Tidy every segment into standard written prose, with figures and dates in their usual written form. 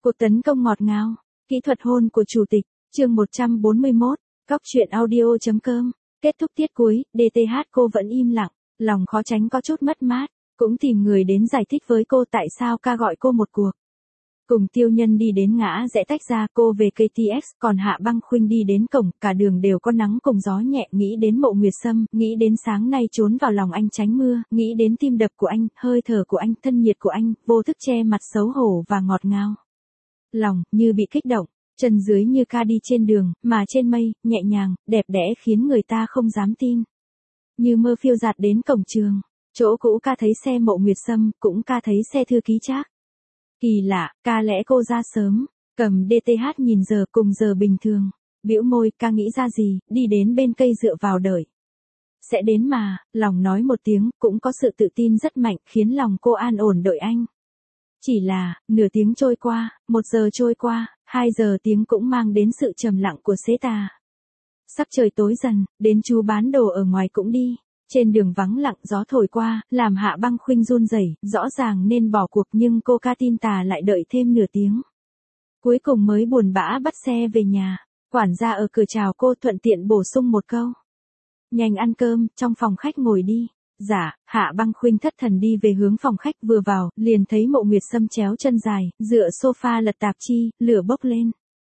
Cuộc tấn công ngọt ngào, kỹ thuật hôn của chủ tịch, chương 141, góc truyện audio.com. Kết thúc tiết cuối, DTH cô vẫn im lặng, lòng khó tránh có chút mất mát, cũng tìm người đến giải thích với cô tại sao ca gọi cô một cuộc. Cùng Tiêu Nhân đi đến ngã rẽ tách ra, cô về KTX, còn Hạ Băng Khuynh đi đến cổng, cả đường đều có nắng cùng gió nhẹ, nghĩ đến Mộ Nguyệt Sâm, nghĩ đến sáng nay trốn vào lòng anh tránh mưa, nghĩ đến tim đập của anh, hơi thở của anh, thân nhiệt của anh, vô thức che mặt xấu hổ và ngọt ngào. Lòng như bị kích động, chân dưới như ca đi trên đường, mà trên mây, nhẹ nhàng, đẹp đẽ khiến người ta không dám tin. Như mơ phiêu dạt đến cổng trường, chỗ cũ ca thấy xe Mộ Nguyệt Sâm, cũng ca thấy xe Thư Ký Trác. Kỳ lạ, ca lẽ cô ra sớm, cầm DTH nhìn giờ cùng giờ bình thường, bĩu môi, ca nghĩ ra gì, đi đến bên cây dựa vào đợi. Sẽ đến mà, lòng nói một tiếng, cũng có sự tự tin rất mạnh, khiến lòng cô an ổn đợi anh. Chỉ là, nửa tiếng trôi qua, 1 giờ trôi qua, 2 giờ tiếng cũng mang đến sự trầm lặng của xế tà. Sắp trời tối dần, đến chú bán đồ ở ngoài cũng đi. Trên đường vắng lặng gió thổi qua, làm Hạ Băng Khuynh run rẩy, rõ ràng nên bỏ cuộc nhưng cô ca tin tà lại đợi thêm nửa tiếng. Cuối cùng mới buồn bã bắt xe về nhà, quản gia ở cửa chào cô thuận tiện bổ sung một câu. Nhanh ăn cơm, trong phòng khách ngồi đi. Dạ, Hạ Băng Khuynh thất thần đi về hướng phòng khách, vừa vào, liền thấy Mộ Nguyệt Sâm chéo chân dài, dựa sofa lật tạp chi, lửa bốc lên.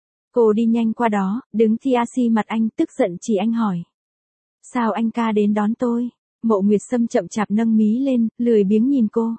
Cô đi nhanh qua đó, đứng thi asi mặt anh, tức giận chỉ anh hỏi. Sao anh ca đến đón tôi? Mộ Nguyệt Sâm chậm chạp nâng mí lên, lười biếng nhìn cô.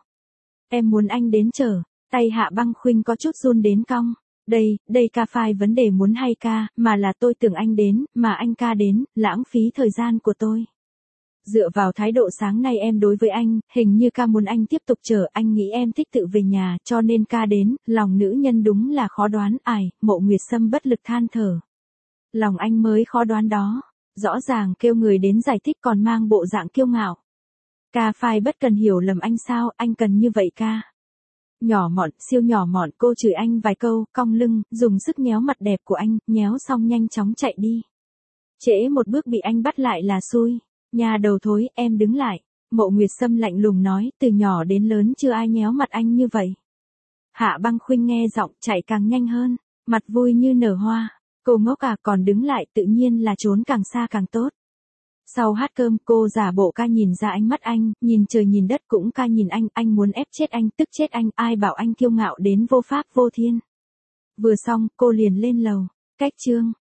Em muốn anh đến chở, tay Hạ Băng Khuynh có chút run đến cong. Đây ca phai vấn đề muốn hay ca, mà là tôi tưởng anh đến, mà anh ca đến, lãng phí thời gian của tôi. Dựa vào thái độ sáng nay em đối với anh, hình như ca muốn anh tiếp tục chờ, anh nghĩ em thích tự về nhà, cho nên ca đến, lòng nữ nhân đúng là khó đoán, Mộ Nguyệt Sâm bất lực than thở. Lòng anh mới khó đoán đó. Rõ ràng kêu người đến giải thích còn mang bộ dạng kiêu ngạo. Ca phai bất cần hiểu lầm anh sao, anh cần như vậy ca. Nhỏ mọn, siêu nhỏ mọn, cô chửi anh vài câu, cong lưng, dùng sức nhéo mặt đẹp của anh, nhéo xong nhanh chóng chạy đi. Trễ một bước bị anh bắt lại là xui. Nhà đầu thối, em đứng lại. Mộ Nguyệt Sâm lạnh lùng nói, từ nhỏ đến lớn chưa ai nhéo mặt anh như vậy. Hạ Băng Khuynh nghe giọng, chạy càng nhanh hơn, mặt vui như nở hoa. Cô ngốc còn đứng lại, tự nhiên là trốn càng xa càng tốt. Sau hát cơm, cô giả bộ ca nhìn ra ánh mắt anh, nhìn trời nhìn đất cũng ca nhìn anh muốn ép chết anh, tức chết anh, ai bảo anh kiêu ngạo đến vô pháp vô thiên. Vừa xong, cô liền lên lầu, cách chương.